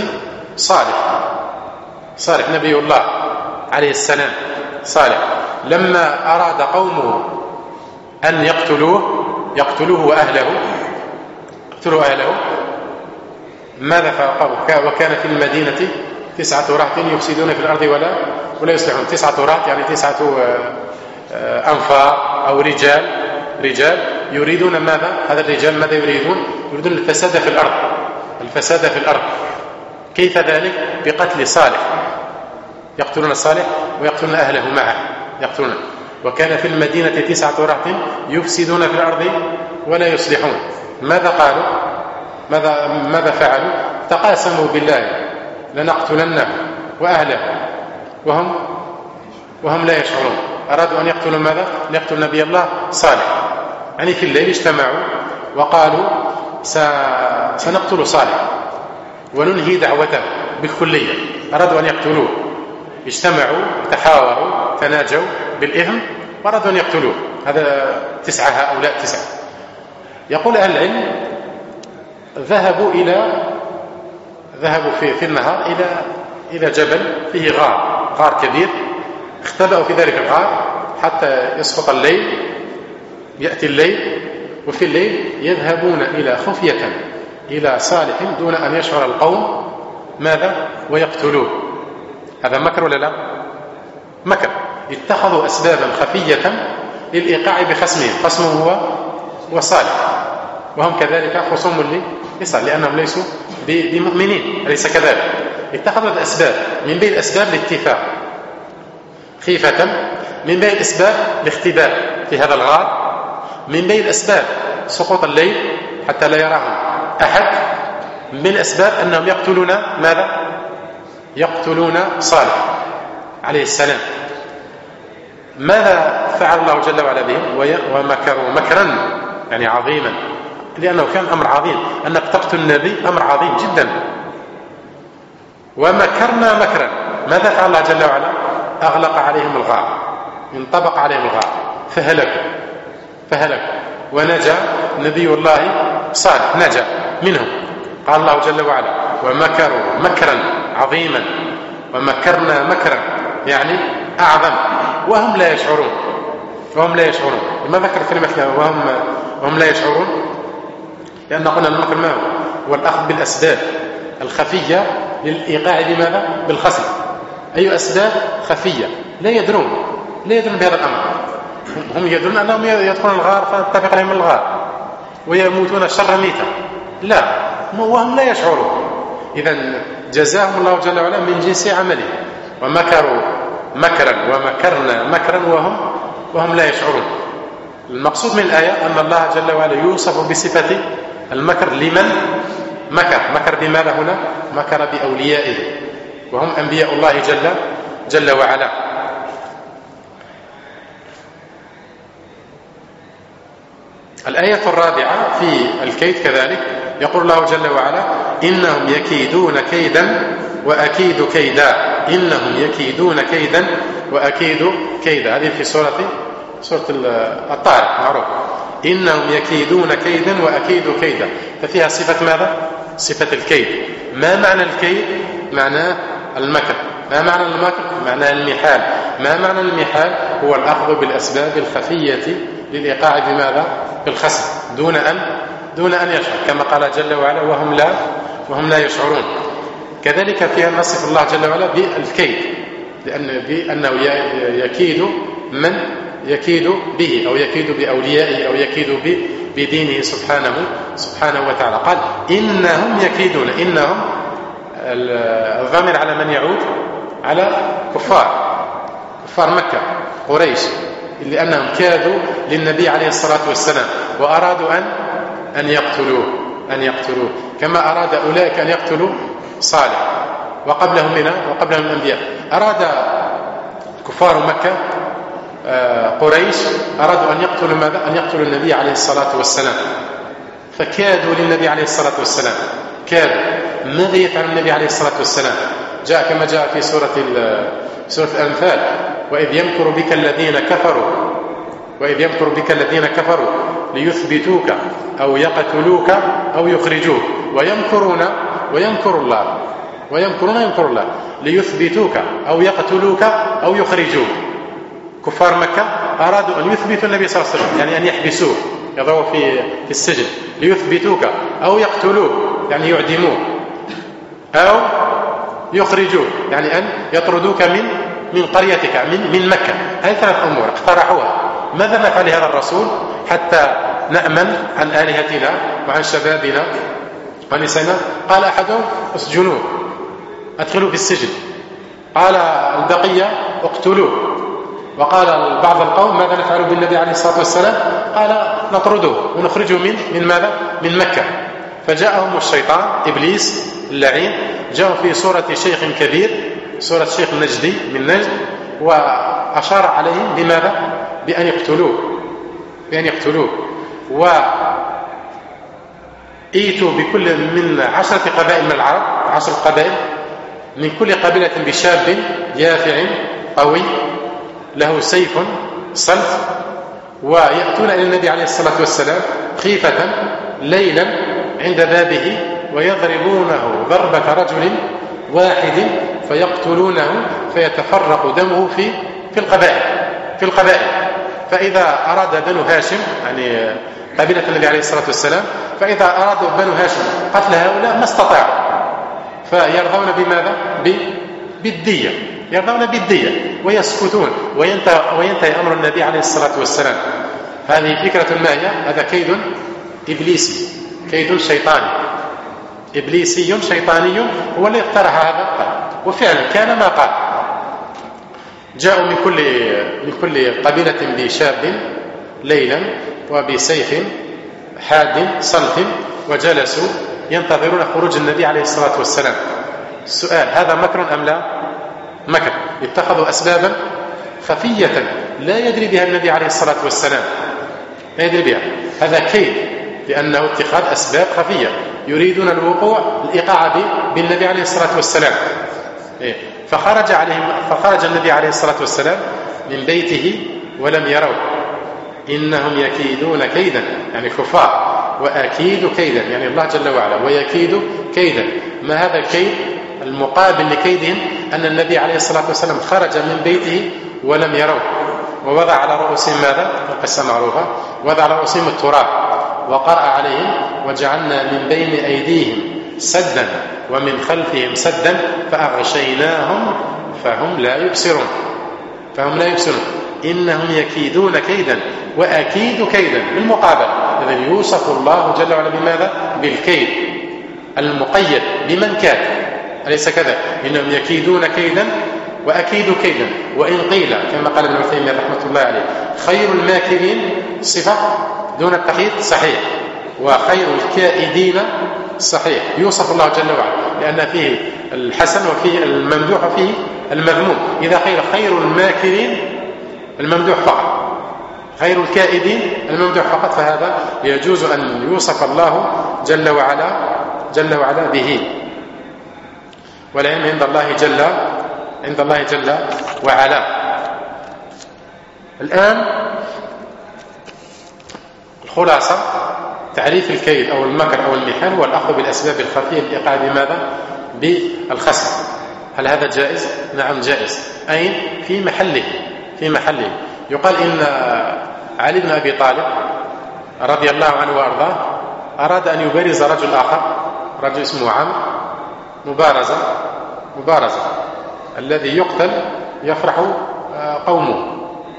صالح نبي الله عليه السلام. صالح لما أراد قومه أن يقتلوه وأهله ماذا فعلوا؟ وكان في المدينة 9 رهط يفسدون في الأرض ولا يصلحون. 9 رهط يعني 9 أنفار أو رجال يريدون ماذا؟ هذا الرجال ماذا يريدون الفساد في الأرض. كيف ذلك؟ بقتل صالح، يقتلون صالح ويقتلون أهله معه يقتلون. وكان في المدينة 9 رهط يفسدون في الأرض ولا يصلحون. ماذا قالوا؟ ماذا فعلوا؟ تقاسموا بالله لنقتلنه وأهله وهم لا يشعرون. أرادوا أن يقتلوا ماذا؟ يقتلوا نبي الله صالح. يعني في الليل اجتمعوا وقالوا سنقتل صالح وننهي دعوته بالكلية. أرادوا أن يقتلوه، اجتمعوا تحاوروا تناجوا بالإثم وأرادوا أن يقتلوه. هذا 9 هؤلاء 9. يقول أهل العلم ذهبوا في النهار إلى جبل فيه غار كبير، اختبأوا في ذلك الغار حتى يسقط الليل، يأتي الليل، وفي الليل يذهبون إلى خفية إلى صالح دون أن يشعر القوم ماذا؟ ويقتلوه. هذا مكر ولا لا؟ مكر. اتخذوا أسبابا خفية للإيقاع بخصمهم. خصمه هو صالح، وهم كذلك خصوم لصالح لأنهم ليسوا بمؤمنين، أليس كذلك؟ اتخذوا الأسباب، من بين الأسباب الاتفاق خيفة، من بين الأسباب الاختباء في هذا الغار، من بين الأسباب سقوط الليل حتى لا يراهم أحد، من بين الأسباب أنهم يقتلون ماذا؟ يقتلون صالح عليه السلام. ماذا فعل الله جل وعلا بهم؟ ومكروا مكرا يعني عظيما، لأنه كان أمر عظيم، أنك تقتل النبي أمر عظيم جدا. ومكرنا مكرا، ماذا فعل الله جل وعلا؟ أغلق عليهم الغار، انطبق عليهم الغار فهلكوا ونجا نبي الله صالح، نجا منهم. قال الله جل وعلا ومكروا مكرا عظيما ومكرنا مكرا يعني أعظم وهم لا يشعرون. لما ذكر كلمة وهم لا يشعرون؟ لأن قلنا المكر ما هو الأخذ بالأسباب الخفية للإيقاع بماذا؟ بالخصم. أي أسباب خفية لا يدرون بهذا الأمر. هم يدرون أنهم يدخلون الغار فتتفق عليهم الغار ويموتون شر ميتا، لا، وهم لا يشعرون. إذن جزاهم الله جل وعلا من جنس عمله. ومكروا مكرا ومكرنا مكرا وهم لا يشعرون. المقصود من الآية أن الله جل وعلا يوصف بصفة المكر لمن مكر بماذا هنا؟ مكر بأوليائه وهم أنبياء الله جل وعلا. الآية الرابعة في الكيد كذلك يقول الله جل وعلا إنهم يكيدون كيدا وأكيد كيدا. إنهم يكيدون كيدا وأكيد كيدا. هذه في سورة الطارق معروف. إنهم يكيدون كيدا وأكيد كيدا، ففيها صفة ماذا؟ صفة الكيد. ما معنى الكيد؟ معناه المكر. ما معنى المكر؟ معناه المحال. ما معنى المحال؟ هو الأخذ بالأسباب الخفية للإيقاع بماذا؟ بالخصم دون أن يشعر، كما قال جل وعلا وهم لا يشعرون. كذلك فيها نصف الله جل وعلا بالكيد، بأنه يكيد من يكيد به أو يكيد بأوليائه أو يكيد بدينه سبحانه وتعالى. قال إنهم يكيدون. إنهم الضمير على من يعود؟ على كفار مكة قريش، لأنهم كادوا للنبي عليه الصلاة والسلام وأرادوا أن يقتلوه كما أراد أولئك أن يقتلوا صالح وقبلهم الأنبياء. أراد كفار مكة قريش أرادوا أن يقتلوا ماذا؟ أن يقتلوا النبي عليه الصلاة والسلام، فكادوا للنبي عليه الصلاة والسلام. كادوا. ماذا يفعل النبي عليه الصلاة والسلام؟ جاء كما جاء في سورة الأنفال وإذ يمكر بك الذين كفروا ليثبتوك أو يقتلوك أو يخرجوك ويمكر الله ليثبتوك أو يقتلوك أو يخرجوك. كفار مكة أرادوا أن يثبتوا النبي صلى الله عليه وسلم، يعني أن يحبسوه يضعوه في السجن. ليثبتوك أو يقتلوك يعني يعدموه، أو يخرجوك يعني أن يطردوك من قريتك من مكة. هذه 3 أمور اقترحوها. ماذا نفعل لهذا الرسول حتى نأمن عن آلهتنا وعن شبابنا ونسائنا؟ قال أحدهم اسجنوه، أدخلوا في السجن. قال البقية اقتلوه. وقال بعض القوم ماذا نفعل بالنبي عليه الصلاة والسلام؟ قال نطرده ونخرجه من ماذا؟ من مكة. فجاءهم الشيطان إبليس اللعين، جاءوا في صورة شيخ كبير، صورة شيخ نجدي من نجد، وأشار عليهم بماذا؟ بأن يقتلوه. وإيتوا بكل من 10 قبائل من العرب، 10 قبائل، من كل قبيلة بشاب يافع قوي له سيف صلت، ويأتون إلى النبي عليه الصلاة والسلام خيفة ليلا عند بابه ويضربونه ضربة رجل واحد فيقتلونه فيتفرق دمه في القبائل. فإذا أراد بنو هاشم يعني قبيلة النبي عليه الصلاة والسلام، فإذا أرادوا بنو هاشم قتل هؤلاء ما استطاعوا، فيرضون بماذا؟ بالدية. يرضون بالدية ويسكتون وينتهي أمر النبي عليه الصلاة والسلام. هذه فكرة ما هي؟ هذا كيد إبليسي، كيد شيطاني إبليسي شيطاني هو الذي اقترح هذا. وفعلا كان ما قال. جاءوا من كل قبيلة بشاب ليلا وبسيف حاد صلت وجلسوا ينتظرون خروج النبي عليه الصلاة والسلام. السؤال: هذا مكر أم لا؟ مكر. اتخذوا أسبابا خفية لا يدري بها النبي عليه الصلاة والسلام، لا يدري بها. هذا كيد، لأنه اتخاذ أسباب خفية يريدون الإيقاع بالنبي عليه الصلاة والسلام. فخرج النبي عليه الصلاة والسلام من بيته ولم يروا. إنهم يكيدون كيدا، يعني كفار، وأكيد كيدا، يعني الله جل وعلا، ويكيد كيدا. ما هذا الكيد؟ المقابل لكيدهم أن النبي عليه الصلاة والسلام خرج من بيته ولم يروا، ووضع على رؤوسهم ماذا؟ القصة معروفة. وضع على رؤوسهم التراب وقرأ عليهم: وجعلنا من بين أيديهم سدا ومن خلفهم سدا فأغشيناهم فهم لا يبصرون. إنهم يكيدون كيدا وأكيد كيدا. بالمقابل إذن يوصف الله جل وعلا بماذا؟ بالكيد المقيد بمن كاد، أليس كذا؟ إنهم يكيدون كيدا وأكيد كيدا. وإن قيل كما قال ابن عثيمين رحمة الله عليه: خير الماكرين صفة دون التقييد، صحيح، وخير الكائدين صحيح. يوصف الله جل وعلا لأن فيه الحسن وفيه الممدوح وفيه المذموم. إذا قيل خير الماكرين الممدوح فقط، خير الكائدين الممدوح فقط، فهذا يجوز أن يوصف الله جل وعلا به. والعلم عند الله جل وعلا. الآن الخلاصة: تعريف الكيد أو المكر أو المحن هو الأخذ بالأسباب الخفية للإيقاع بماذا؟ بالخسر. هل هذا جائز؟ نعم جائز. أين؟ في محله. يقال إن علي بن أبي طالب رضي الله عنه وأرضاه أراد أن يبارز رجل آخر، رجل اسمه عمرو، مبارزة. الذي يقتل يفرح قومه،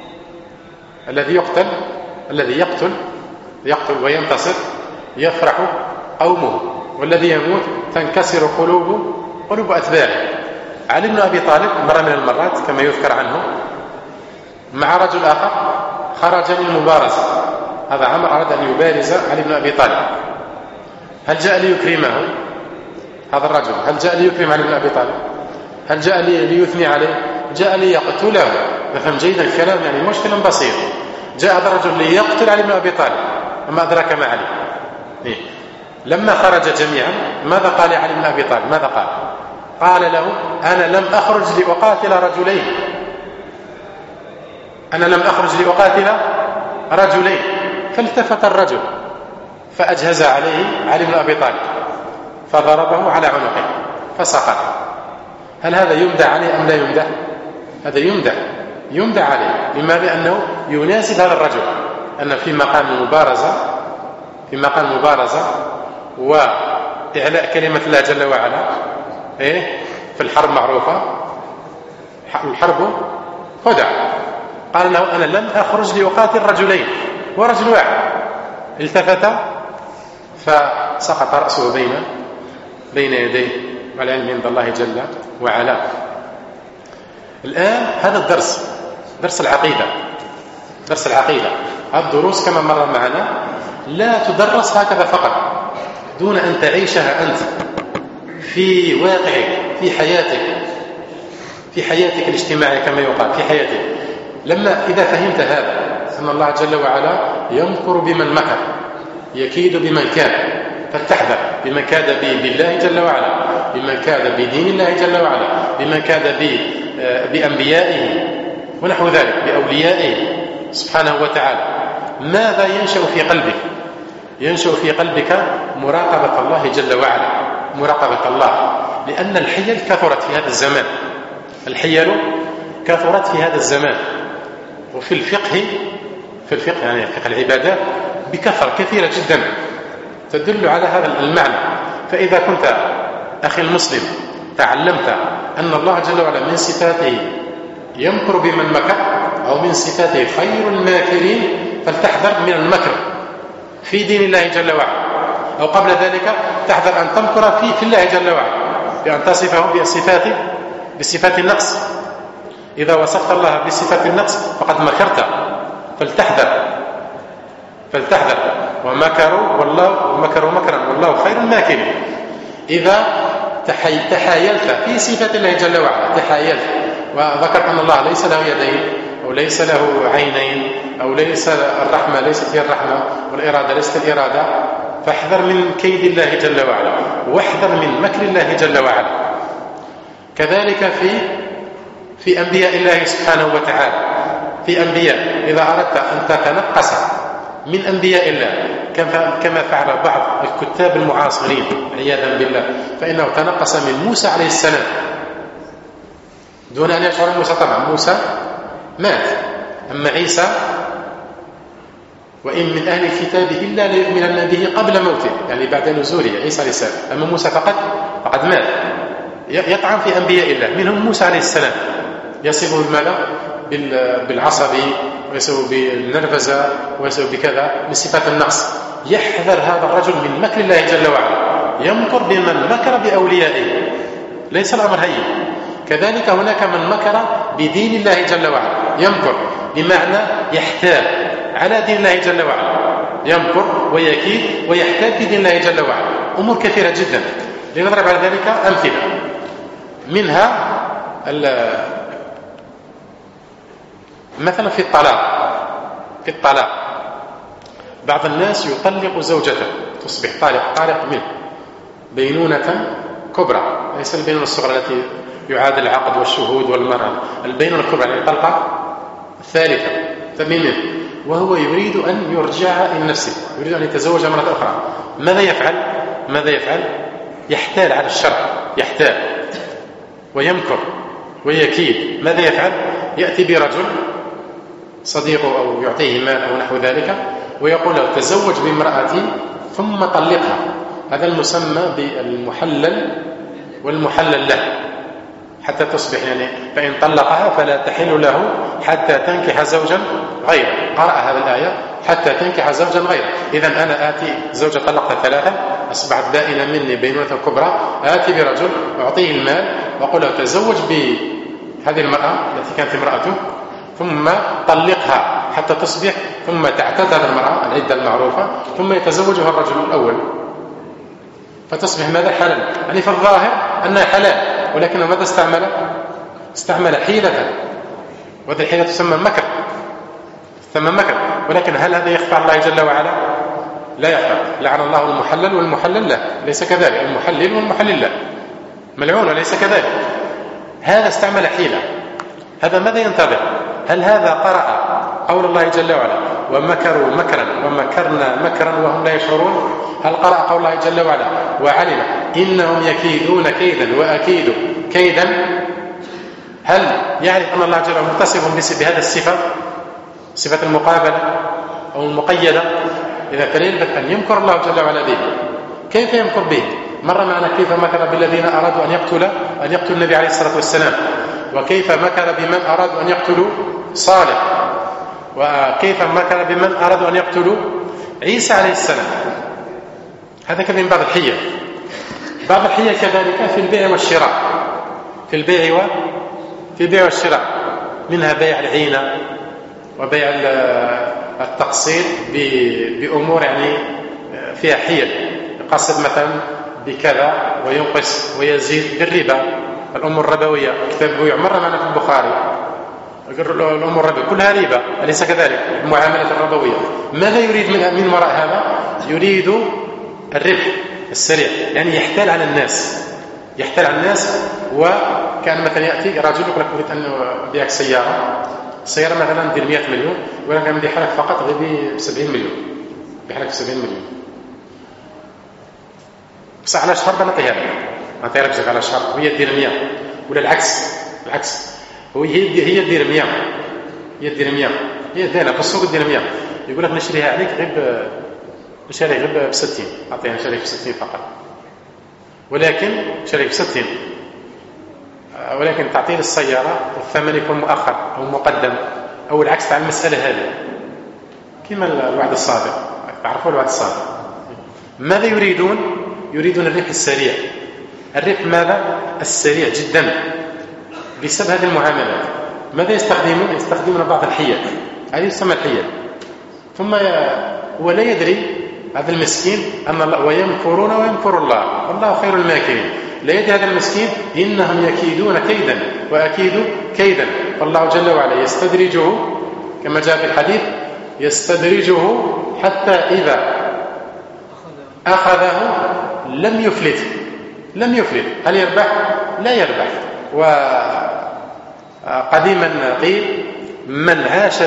الذي يقتل وينتصر يفرح قومه، والذي يموت تنكسر قلوب أتباعه. علي بن أبي طالب مرة من المرات كما يذكر عنه مع رجل آخر خرج للمبارزة. هذا عمرو أراد أن يبارز علي بن أبي طالب. هل جاء ليكرمه هذا الرجل؟ هل جاء ليكرم علي بن أبي طالب؟ هل جاء ليثني عليه؟ جاء ليقتله. نفهم جيدا الكلام، يعني مشكل بسيط. جاء هذا الرجل ليقتل علي بن أبي طالب، وما أدراك ما علي. لما خرج جميعا ماذا قال علي بن أبي طالب؟ ماذا قال له: أنا لم أخرج لأقاتل رجلين. فالتفت الرجل فأجهز عليه علي بن أبي طالب فضربه على عنقه فسقط. هل هذا يمدح عليه أم لا يمدح؟ هذا يمدح عليه. لما؟ لأنه يناسب هذا الرجل، أن في مقام مبارزة وإعلاء كلمة الله جل وعلا. في الحرب معروفة، الحرب خدع. قال له: أنا لم أخرج لأقاتل رجلين، ورجل واحد. التفت فسقط رأسه بين يديه، والعلم عند الله جل وعلا. الآن هذا درس العقيدة. الدروس كما مر معنا لا تدرس هكذا فقط دون أن تعيشها أنت في واقعك، في حياتك الاجتماعية كما يقال، في حياتك. إذا فهمت هذا أن الله جل وعلا يمكر بمن مكر، يكيد بمن كاد، فلتحذر بمن كاد بالله جل وعلا، بمن كاد بدين الله جل وعلا، بمن كاد بأنبيائه ونحو ذلك، بأوليائه سبحانه وتعالى. ماذا ينشأ في قلبك؟ ينشأ في قلبك مراقبة الله جل وعلا، مراقبة الله. لأن الحيل كثرت في هذا الزمان. وفي الفقه يعني فقه العبادات بكثرة كثيرة جدا تدل على هذا المعنى. فإذا كنت أخي المسلم تعلمت أن الله جل وعلا من صفاته يمكر بمن مكر، أو من صفاته خير الماكرين، فلتحذر من المكر في دين الله جل وعلا، أو قبل ذلك تحذر أن تمكر في الله جل وعلا بأن تصفه بصفات النقص. إذا وصفت الله بصفات النقص فقد مكرت، فلتحذر. ومكروا مكرا والله خير الماكرين. إذا تحايلت في صفات الله جل وعلا، تحايلت وذكرت أن الله ليس له يدين أو ليس له عينين أو ليس الرحمة ليست هي الرحمة والإرادة ليست الإرادة، فاحذر من كيد الله جل وعلا واحذر من مكر الله جل وعلا. كذلك في أنبياء الله سبحانه وتعالى، في أنبياء إذا أردت أن تتنقص من أنبياء الله كما فعل بعض الكتاب المعاصرين عياذا بالله، فإنه تنقص من موسى عليه السلام دون أن يشعر موسى. طبعا موسى مات، أما عيسى وإن من أهل الكتاب إلا ليؤمنن به قبل موته، يعني بعد نزوله عيسى عليه السلام. أما موسى فقد مات. يطعن في أنبياء الله، منهم موسى عليه السلام، يصفه بماذا؟ بالعصبي، ويصفه بالنرفزة، ويصفه بكذا من صفات النقص. يحذر هذا الرجل من مكر الله جل وعلا، يمكر بمن مكر بأوليائه، ليس الأمر هين. كذلك هناك من مكر بدين الله جل وعلا، يمكر بمعنى يحتال على دين الله جل وعلا، يمكر ويكيد ويحتال بدين الله جل وعلا. أمور كثيرة جدا، لنضرب على ذلك أمثلة. منها مثلا في الطلاق بعض الناس يطلق زوجته، تصبح طالق منه بينونة كبرى، ليس البينونة الصغرى التي يعاد العقد والشهود والمرأة، البينونة الكبرى يعني طلقة الثالثة منه، وهو يريد أن يرجع إلى نفسه، يريد أن يتزوج مرة أخرى. ماذا يفعل؟ يحتال على الشرع، يحتال ويمكر ويكيد. ماذا يفعل؟ يأتي برجل صديقه أو يعطيه مال أو نحو ذلك، ويقول له تزوج بامرأتي ثم طلقها. هذا المسمى بالمحلل والمحلل له، حتى تصبح يعني فإن طلقها فلا تحل له حتى تنكح زوجا غيره. قرأ هذه الآية حتى تنكح زوجا غيره. إذن أنا آتي زوجة طلقتها ثلاثة، أصبحت بائنة مني بينونة كبرى، آتي برجل أعطيه المال وأقول له تزوج بهذه المرأة التي كانت امرأته ثم طلقها حتى تصبح، ثم تعتد المرأة العدة المعروفة، ثم يتزوجها الرجل الأول فتصبح ماذا؟ حلال. يعني في الظاهر أنها حلال، ولكنه ماذا استعمل حيلة، وهذه الحيلة تسمى مكر. ولكن هل هذا يخفى على الله جل وعلا؟ لا يخفى. لعن الله المحلل والمحلل له، ليس كذلك. المحلل والمحلل له ملعون، وليس كذلك. هذا استعمل حيلة. هذا ماذا ينتظر؟ هل هذا قرأ قول الله جل وعلا ومكروا مكرا ومكرنا مكرا وهم لا يشعرون؟ هل قرأ قول الله جل وعلا وعلم إنهم يكيدون كيدا وأكيد كيدا؟ هل يعرف أن الله جل وعلا متصف بهذا الصفة، صفة المقابلة أو المقيدة؟ إذا فلا يلبث أن يمكر الله جل وعلا به. كيف يمكر به؟ مر معنا كيف مكر بالذين أرادوا أن يقتلوا النبي عليه الصلاة والسلام، وكيف مكر بمن أرادوا أن يقتلوا صالح، وكيف مكر بمن أرادوا أن يقتلوا عيسى عليه السلام. هذا كذا من بعض الحيل. بعض الحيل كذلك في البيع والشراء، في البيع والشراء، منها بيع العينة وبيع التقسيط بأمور يعني فيها حيل، يقسط مثلا بكذا وينقص ويزيد بالربا، الأمور الربوية. كتاب البيوع مر معنا في البخاري، الأمور الربوية كلها ربا، أليس كذلك؟ المعاملة الربوية. ماذا يريد من وراء هذا؟ يريد الربح السريع، يعني يحتال على الناس. وكان مثلا يأتي رجل يقول لك أريد أن أبيعك سيارة مثلا ب 100 مليون، ولكن عندي حالك فقط ب 70 مليون، بحالك 70 مليون، بس على شهر بنعطيها لك، نعطيها لك على شهر، وهي تدير 100، ولا العكس هي تدير 100، هي دايره في السوق تدير 100. يقول لك نشريها عليك غير ب 60، اعطيها نشريك ب 60 فقط، ولكن شريك ب 60 ولكن تعطيل السيارة الثمن يكون مؤخر أو مقدم أو العكس على المسألة هذه، كما الوعد الصادق. تعرفوا الوعد الصادق ماذا يريدون؟ يريدون الربح السريع. الربح ماذا؟ السريع جدا. بسبب هذه المعاملات ماذا يستخدمون؟ يستخدمون بعض الحيل، هذه يسمى الحيل. ثم ولا يدري هذا المسكين أن الله ويمكرون ويمكر الله والله خير الماكرين. لا يدري هذا المسكين إنهم يكيدون كيدا وأكيد كيدا. فالله جل وعلا يستدرجه كما جاء في الحديث، يستدرجه حتى إذا أخذه لم يفلت. لم يفلت. هل يربح؟ لا يربح. وقديما قيل من عاش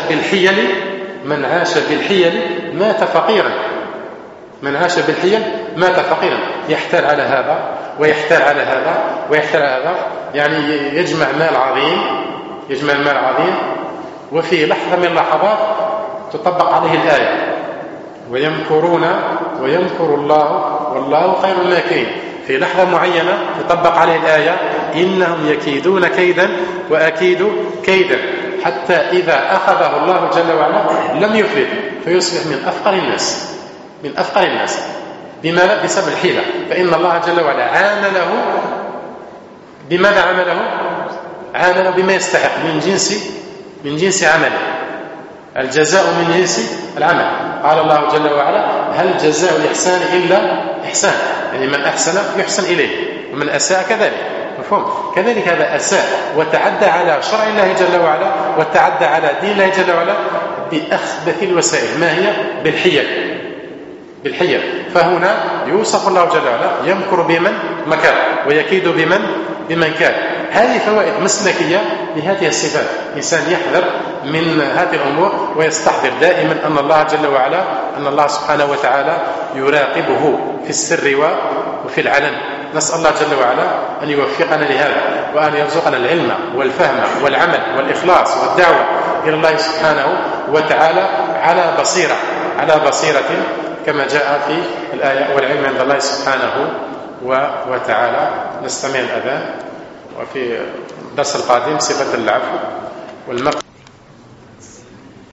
بالحيل مات فقيرا. من عاش بالحيل مات فقيرا. يحتال على هذا ويحتال على هذا ويحتال على هذا، يعني يجمع مال عظيم، وفي لحظة من اللحظات تطبق عليه الآية ويمكرون ويمكر الله والله خير الماكرين. في لحظة معينة تطبق عليه الآية إنهم يكيدون كيدا وأكيد كيدا، حتى إذا أخذه الله جل وعلا لم يفلت، فيصبح من أفقر الناس. بماذا؟ بسبب الحيلة. فإن الله جل وعلا عامله بماذا؟ عامله بما يستحق من جنس عمله. الجزاء من جنس العمل. قال الله جل وعلا هل جزاء الإحسان إلا إحسان، يعني من أحسن يحسن إليه ومن أساء كذلك. مفهوم؟ كذلك هذا أساء وتعدى على شرع الله جل وعلا وتعدى على دين الله جل وعلا بأخبث الوسائل. ما هي؟ بالحيل. فهنا يوصف الله جل وعلا يمكر بمن مكر ويكيد بمن كاد. هذه فوائد مسلكية لهذه الصفات. الإنسان يحذر من هذه الأمور ويستحضر دائما أن الله جل وعلا، أن الله سبحانه وتعالى يراقبه في السر وفي العلن. نسأل الله جل وعلا أن يوفقنا لهذا وأن يرزقنا العلم والفهم والعمل والإخلاص والدعوة إلى الله سبحانه وتعالى على بصيرة كما جاء في الآية والعلم عند الله سبحانه وتعالى. نستمع الأذان، وفي الدرس القادم صفة العفو والمغفرة.